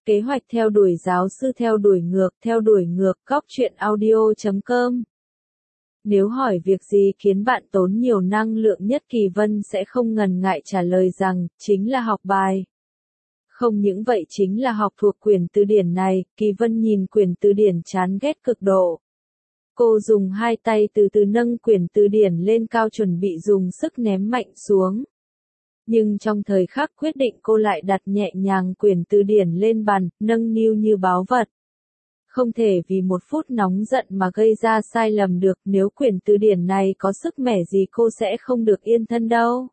Kế hoạch theo đuổi giáo sư theo đuổi ngược, góc truyện audio.com. Nếu hỏi việc gì khiến bạn tốn nhiều năng lượng nhất, Kỳ Vân sẽ không ngần ngại trả lời rằng, chính là học bài. Không những vậy, chính là học thuộc quyển từ điển này. Kỳ Vân nhìn quyển từ điển chán ghét cực độ. Cô dùng hai tay từ từ nâng quyển từ điển lên cao, chuẩn bị dùng sức ném mạnh xuống. Nhưng trong thời khắc quyết định, cô lại đặt nhẹ nhàng quyển từ điển lên bàn, nâng niu như báu vật. Không thể vì một phút nóng giận mà gây ra sai lầm được, nếu quyển từ điển này có sức mẻ gì cô sẽ không được yên thân đâu.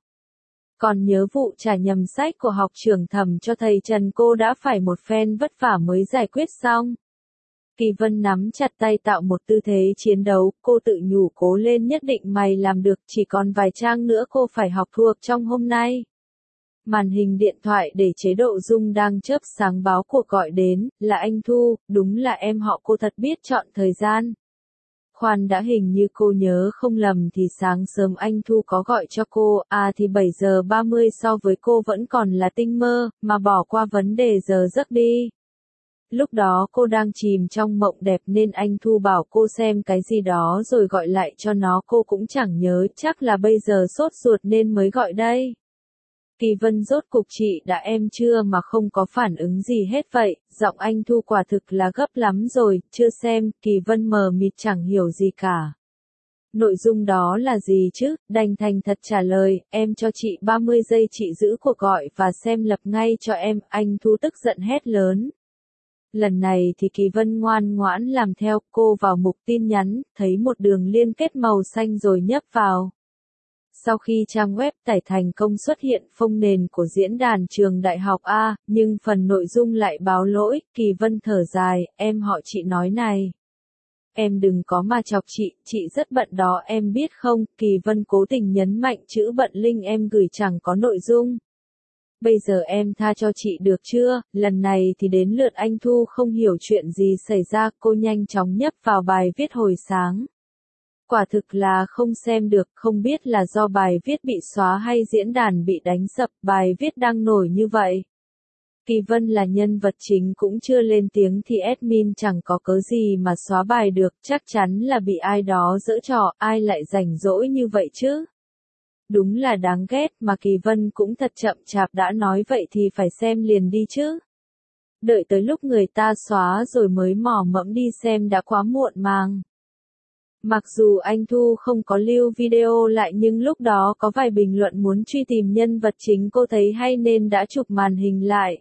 Còn nhớ vụ trả nhầm sách của học trưởng Thẩm cho thầy Trần, cô đã phải một phen vất vả mới giải quyết xong. Kỳ Vân nắm chặt tay tạo một tư thế chiến đấu, cô tự nhủ cố lên, nhất định mày làm được, chỉ còn vài trang nữa cô phải học thuộc trong hôm nay. Màn hình điện thoại để chế độ rung đang chớp sáng báo cuộc gọi đến, là anh Thu, đúng là em họ. Cô thật biết chọn thời gian. Khoan đã, hình như cô nhớ không lầm thì sáng sớm anh Thu có gọi cho cô, thì 7 giờ 30 so với cô vẫn còn là tinh mơ, mà bỏ qua vấn đề giờ giấc đi. Lúc đó cô đang chìm trong mộng đẹp nên anh Thu bảo cô xem cái gì đó rồi gọi lại cho nó, cô cũng chẳng nhớ, chắc là bây giờ sốt ruột nên mới gọi đây. Kỳ Vân, rốt cục chị đã em chưa mà không có phản ứng gì hết vậy, giọng anh Thu quả thực là gấp lắm rồi, chưa xem. Kỳ Vân mờ mịt chẳng hiểu gì cả. Nội dung đó là gì chứ, đành thành thật trả lời, em cho chị 30 giây, chị giữ cuộc gọi và xem lập ngay cho em. Anh Thu tức giận hét lớn. Lần này thì Kỳ Vân ngoan ngoãn làm theo, cô vào mục tin nhắn, thấy một đường liên kết màu xanh rồi nhấp vào. Sau khi trang web tải thành công xuất hiện phông nền của diễn đàn trường đại học A, nhưng phần nội dung lại báo lỗi. Kỳ Vân thở dài, em họ chị nói này. Em đừng có mà chọc chị rất bận đó em biết không. Kỳ Vân cố tình nhấn mạnh chữ bận, link em gửi chẳng có nội dung. Bây giờ em tha cho chị được chưa? Lần này thì đến lượt anh Thu không hiểu chuyện gì xảy ra, cô nhanh chóng nhấp vào bài viết hồi sáng. Quả thực là không xem được, không biết là do bài viết bị xóa hay diễn đàn bị đánh sập, bài viết đang nổi như vậy. Kỳ Vân là nhân vật chính cũng chưa lên tiếng thì admin chẳng có cớ gì mà xóa bài được, chắc chắn là bị ai đó giở trò, ai lại rảnh rỗi như vậy chứ. Đúng là đáng ghét, mà Kỳ Vân cũng thật chậm chạp, đã nói vậy thì phải xem liền đi chứ. Đợi tới lúc người ta xóa rồi mới mò mẫm đi xem đã quá muộn màng. Mặc dù anh Thu không có lưu video lại nhưng lúc đó có vài bình luận muốn truy tìm nhân vật chính, cô thấy hay nên đã chụp màn hình lại.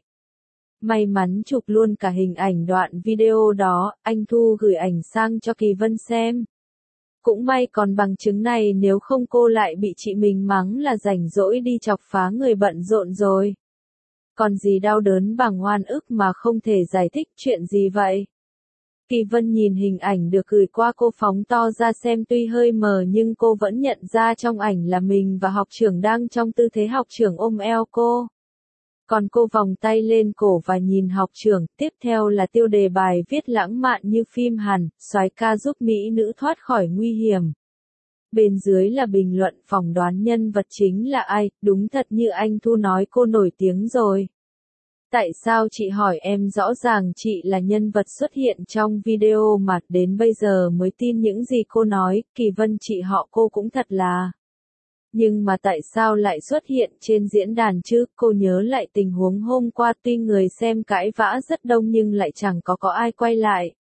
May mắn chụp luôn cả hình ảnh đoạn video đó, anh Thu gửi ảnh sang cho Kỳ Vân xem. Cũng may còn bằng chứng này, nếu không cô lại bị chị mình mắng là rảnh rỗi đi chọc phá người bận rộn rồi. Còn gì đau đớn bằng oan ức mà không thể giải thích, chuyện gì vậy? Kỳ Vân nhìn hình ảnh được gửi qua, cô phóng to ra xem, tuy hơi mờ nhưng cô vẫn nhận ra trong ảnh là mình và học trưởng đang trong tư thế học trưởng ôm eo cô. Còn cô vòng tay lên cổ và nhìn học trưởng, tiếp theo là tiêu đề bài viết lãng mạn như phim Hàn, soái ca giúp mỹ nữ thoát khỏi nguy hiểm. Bên dưới là bình luận phỏng đoán nhân vật chính là ai, đúng thật như anh Thu nói, cô nổi tiếng rồi. Tại sao chị hỏi em, rõ ràng chị là nhân vật xuất hiện trong video mà đến bây giờ mới tin những gì cô nói. Kỳ Vân, chị họ cô cũng thật là. Nhưng mà tại sao lại xuất hiện trên diễn đàn chứ? Cô nhớ lại tình huống hôm qua, tuy người xem cãi vã rất đông nhưng lại chẳng có ai quay lại.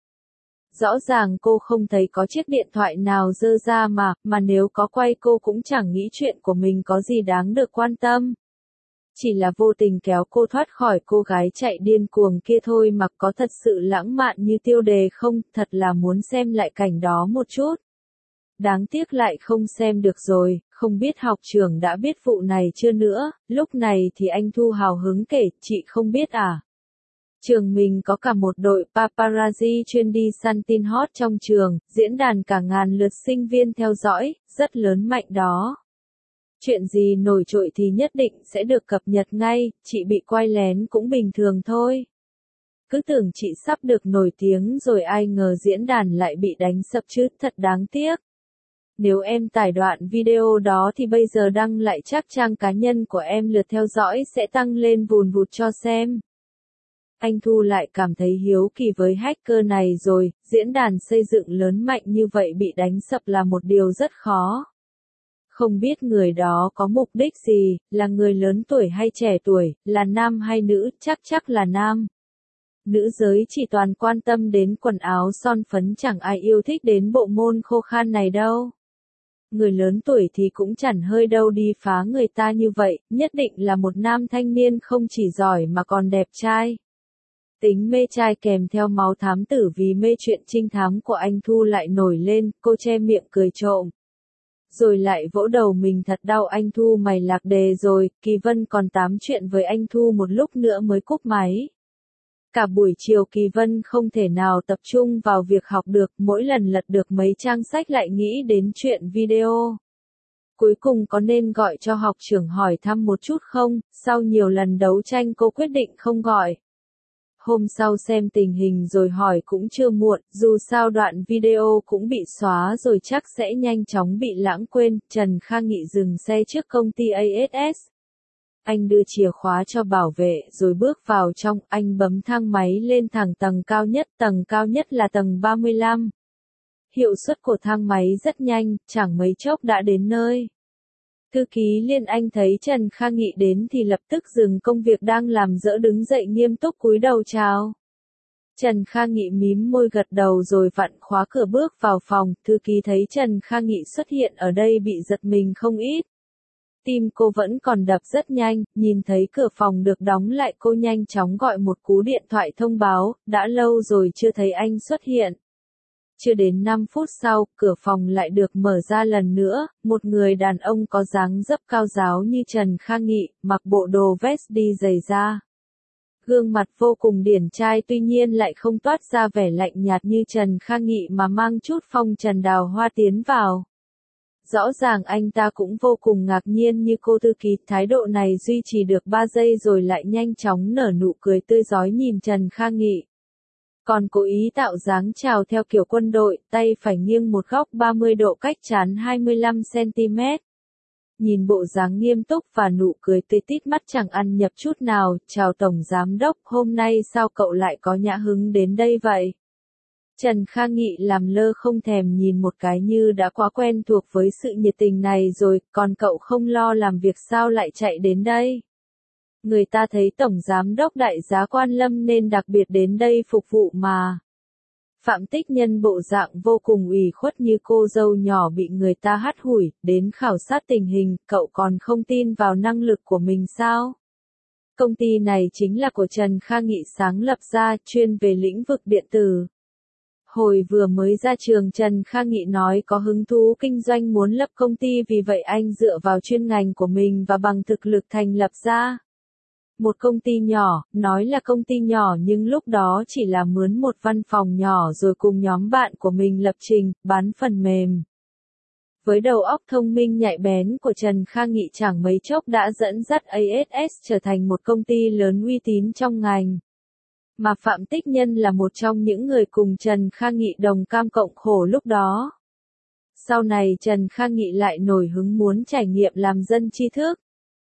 Rõ ràng cô không thấy có chiếc điện thoại nào giơ ra mà nếu có quay cô cũng chẳng nghĩ chuyện của mình có gì đáng được quan tâm. Chỉ là vô tình kéo cô thoát khỏi cô gái chạy điên cuồng kia thôi mà, có thật sự lãng mạn như tiêu đề không? Thật là muốn xem lại cảnh đó một chút. Đáng tiếc lại không xem được rồi, không biết học trưởng đã biết vụ này chưa nữa. Lúc này thì anh Thu hào hứng kể, chị không biết à? Trường mình có cả một đội paparazzi chuyên đi săn tin hot trong trường, diễn đàn cả ngàn lượt sinh viên theo dõi, rất lớn mạnh đó. Chuyện gì nổi trội thì nhất định sẽ được cập nhật ngay, chị bị quay lén cũng bình thường thôi. Cứ tưởng chị sắp được nổi tiếng rồi, ai ngờ diễn đàn lại bị đánh sập chứ, thật đáng tiếc. Nếu em tải đoạn video đó thì bây giờ đăng lại chắc trang cá nhân của em lượt theo dõi sẽ tăng lên vùn vụt cho xem. Anh Thu lại cảm thấy hiếu kỳ với hacker này rồi, diễn đàn xây dựng lớn mạnh như vậy bị đánh sập là một điều rất khó. Không biết người đó có mục đích gì, là người lớn tuổi hay trẻ tuổi, là nam hay nữ, chắc là nam. Nữ giới chỉ toàn quan tâm đến quần áo son phấn, chẳng ai yêu thích đến bộ môn khô khan này đâu. Người lớn tuổi thì cũng chẳng hơi đâu đi phá người ta như vậy, nhất định là một nam thanh niên không chỉ giỏi mà còn đẹp trai. Tính mê trai kèm theo máu thám tử vì mê chuyện trinh thám của anh Thu lại nổi lên, cô che miệng cười trộm. Rồi lại vỗ đầu mình thật đau. Anh Thu mày lạc đề rồi, Kỳ Vân còn tám chuyện với anh Thu một lúc nữa mới cúp máy. Cả buổi chiều Kỳ Vân không thể nào tập trung vào việc học được, mỗi lần lật được mấy trang sách lại nghĩ đến chuyện video. Cuối cùng có nên gọi cho học trưởng hỏi thăm một chút không? Sau nhiều lần đấu tranh cô quyết định không gọi. Hôm sau xem tình hình rồi hỏi cũng chưa muộn, dù sao đoạn video cũng bị xóa rồi chắc sẽ nhanh chóng bị lãng quên. Trần Kha Nghị dừng xe trước công ty ASS. Anh đưa chìa khóa cho bảo vệ rồi bước vào trong, anh bấm thang máy lên thẳng tầng cao nhất là tầng 35. Hiệu suất của thang máy rất nhanh, chẳng mấy chốc đã đến nơi. Thư ký Liên Anh thấy Trần Kha Nghị đến thì lập tức dừng công việc đang làm dỡ đứng dậy nghiêm túc cúi đầu chào. Trần Kha Nghị mím môi gật đầu rồi vặn khóa cửa bước vào phòng, thư ký thấy Trần Kha Nghị xuất hiện ở đây bị giật mình không ít. Tim cô vẫn còn đập rất nhanh, nhìn thấy cửa phòng được đóng lại cô nhanh chóng gọi một cú điện thoại thông báo, đã lâu rồi chưa thấy anh xuất hiện. Chưa đến 5 phút sau, cửa phòng lại được mở ra lần nữa, một người đàn ông có dáng dấp cao ráo như Trần Kha Nghị, mặc bộ đồ vest đi giày da. Gương mặt vô cùng điển trai tuy nhiên lại không toát ra vẻ lạnh nhạt như Trần Kha Nghị mà mang chút phong trần đào hoa tiến vào. Rõ ràng anh ta cũng vô cùng ngạc nhiên như cô thư ký, thái độ này duy trì được 3 giây rồi lại nhanh chóng nở nụ cười tươi rói nhìn Trần Kha Nghị. Còn cố ý tạo dáng chào theo kiểu quân đội, tay phải nghiêng một góc 30 độ cách trán 25cm. Nhìn bộ dáng nghiêm túc và nụ cười tươi tít mắt chẳng ăn nhập chút nào, chào Tổng Giám Đốc, hôm nay sao cậu lại có nhã hứng đến đây vậy? Trần Kha Nghị làm lơ không thèm nhìn một cái như đã quá quen thuộc với sự nhiệt tình này rồi, còn cậu không lo làm việc sao lại chạy đến đây? Người ta thấy Tổng Giám Đốc Đại giá quan lâm nên đặc biệt đến đây phục vụ mà. Phạm Tích Nhân bộ dạng vô cùng ủy khuất như cô dâu nhỏ bị người ta hắt hủi, đến khảo sát tình hình, cậu còn không tin vào năng lực của mình sao? Công ty này chính là của Trần Kha Nghị sáng lập ra, chuyên về lĩnh vực điện tử. Hồi vừa mới ra trường Trần Kha Nghị nói có hứng thú kinh doanh muốn lập công ty vì vậy anh dựa vào chuyên ngành của mình và bằng thực lực thành lập ra. Một công ty nhỏ, nói là công ty nhỏ nhưng lúc đó chỉ là mướn một văn phòng nhỏ rồi cùng nhóm bạn của mình lập trình, bán phần mềm. Với đầu óc thông minh nhạy bén của Trần Kha Nghị chẳng mấy chốc đã dẫn dắt ASS trở thành một công ty lớn uy tín trong ngành. Mà Phạm Tích Nhân là một trong những người cùng Trần Kha Nghị đồng cam cộng khổ lúc đó. Sau này Trần Kha Nghị lại nổi hứng muốn trải nghiệm làm dân tri thức.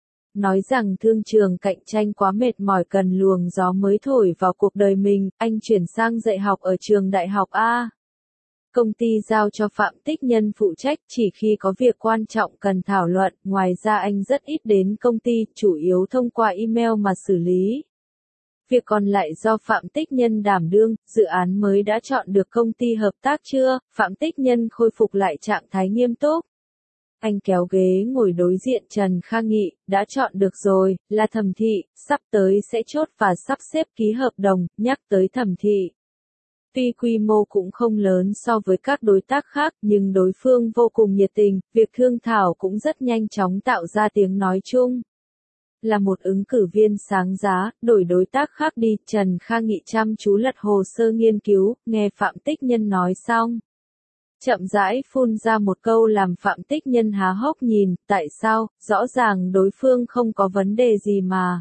Nói rằng thương trường cạnh tranh quá mệt mỏi cần luồng gió mới thổi vào cuộc đời mình, anh chuyển sang dạy học ở trường đại học A. Công ty giao cho Phạm Tích Nhân phụ trách chỉ khi có việc quan trọng cần thảo luận, ngoài ra anh rất ít đến công ty, chủ yếu thông qua email mà xử lý. Việc còn lại do Phạm Tích Nhân đảm đương, dự án mới đã chọn được công ty hợp tác chưa? Phạm Tích Nhân khôi phục lại trạng thái nghiêm túc. Anh kéo ghế ngồi đối diện Trần Kha Nghị, đã chọn được rồi, là Thẩm Thị, sắp tới sẽ chốt và sắp xếp ký hợp đồng, nhắc tới Thẩm Thị. Tuy quy mô cũng không lớn so với các đối tác khác nhưng đối phương vô cùng nhiệt tình, việc thương thảo cũng rất nhanh chóng tạo ra tiếng nói chung. Là một ứng cử viên sáng giá, đổi đối tác khác đi, Trần Kha Nghị chăm chú lật hồ sơ nghiên cứu, nghe Phạm Tích Nhân nói xong. Chậm rãi phun ra một câu làm Phạm Tích Nhân há hốc nhìn, tại sao, rõ ràng đối phương không có vấn đề gì mà.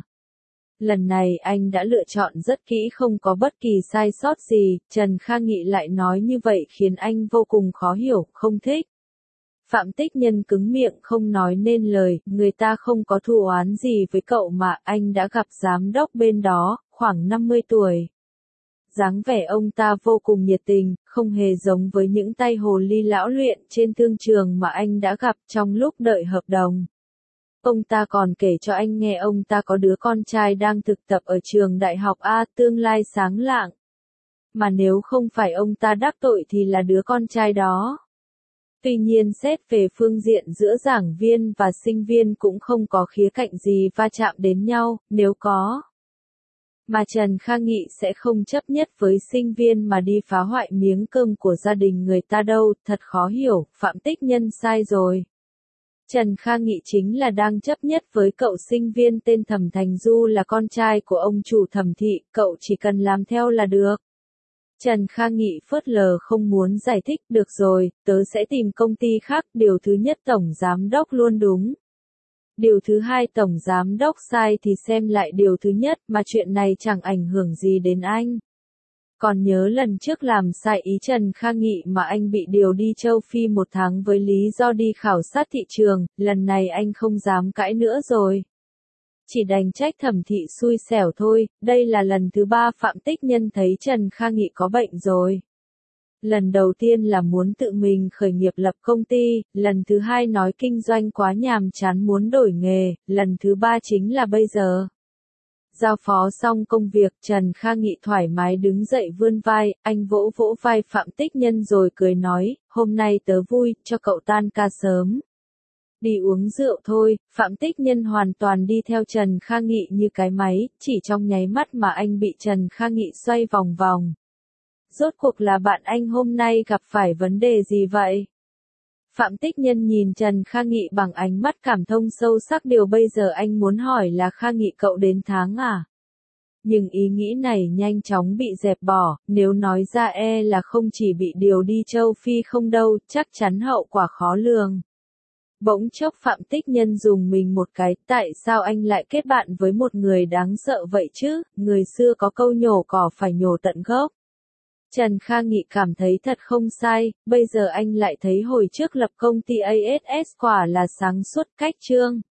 Lần này anh đã lựa chọn rất kỹ không có bất kỳ sai sót gì, Trần Kha Nghị lại nói như vậy khiến anh vô cùng khó hiểu, không thích. Phạm Tích Nhân cứng miệng không nói nên lời, người ta không có thù oán gì với cậu mà, anh đã gặp giám đốc bên đó, khoảng 50 tuổi. Dáng vẻ ông ta vô cùng nhiệt tình, không hề giống với những tay hồ ly lão luyện trên thương trường mà anh đã gặp trong lúc đợi hợp đồng. Ông ta còn kể cho anh nghe ông ta có đứa con trai đang thực tập ở trường đại học A, tương lai sáng lạng. Mà nếu không phải ông ta đắc tội thì là đứa con trai đó. Tuy nhiên xét về phương diện giữa giảng viên và sinh viên cũng không có khía cạnh gì va chạm đến nhau, nếu có. Mà Trần Kha Nghị sẽ không chấp nhất với sinh viên mà đi phá hoại miếng cơm của gia đình người ta đâu, thật khó hiểu, Phạm Tích Nhân sai rồi. Trần Kha Nghị chính là đang chấp nhất với cậu sinh viên tên Thẩm Thành Du là con trai của ông chủ Thẩm thị, cậu chỉ cần làm theo là được. Trần Kha Nghị phớt lờ không muốn giải thích, được rồi, tớ sẽ tìm công ty khác, điều thứ nhất tổng giám đốc luôn đúng. Điều thứ hai tổng giám đốc sai thì xem lại điều thứ nhất, mà chuyện này chẳng ảnh hưởng gì đến anh. Còn nhớ lần trước làm sai ý Trần Kha Nghị mà anh bị điều đi châu Phi 1 tháng với lý do đi khảo sát thị trường, lần này anh không dám cãi nữa rồi. Chỉ đành trách Thẩm thị xui xẻo thôi, đây là lần thứ 3 Phạm Tích Nhân thấy Trần Kha Nghị có bệnh rồi. Lần đầu tiên là muốn tự mình khởi nghiệp lập công ty, lần thứ hai nói kinh doanh quá nhàm chán muốn đổi nghề, lần thứ 3 chính là bây giờ. Giao phó xong công việc, Trần Kha Nghị thoải mái đứng dậy vươn vai, anh vỗ vỗ vai Phạm Tích Nhân rồi cười nói, hôm nay tớ vui, cho cậu tan ca sớm. Đi uống rượu thôi, Phạm Tích Nhân hoàn toàn đi theo Trần Kha Nghị như cái máy, chỉ trong nháy mắt mà anh bị Trần Kha Nghị xoay vòng vòng. Rốt cuộc là bạn anh hôm nay gặp phải vấn đề gì vậy? Phạm Tích Nhân nhìn Trần Kha Nghị bằng ánh mắt cảm thông sâu sắc, điều bây giờ anh muốn hỏi là Kha Nghị cậu đến tháng à? Nhưng ý nghĩ này nhanh chóng bị dẹp bỏ, nếu nói ra là không chỉ bị điều đi châu Phi không đâu, chắc chắn hậu quả khó lường. Bỗng chốc Phạm Tích Nhân dùng mình một cái, tại sao anh lại kết bạn với một người đáng sợ vậy chứ, người xưa có câu nhổ cỏ phải nhổ tận gốc. Trần Kha Nghị cảm thấy thật không sai, bây giờ anh lại thấy hồi trước lập công ty ASS quả là sáng suốt cách chương.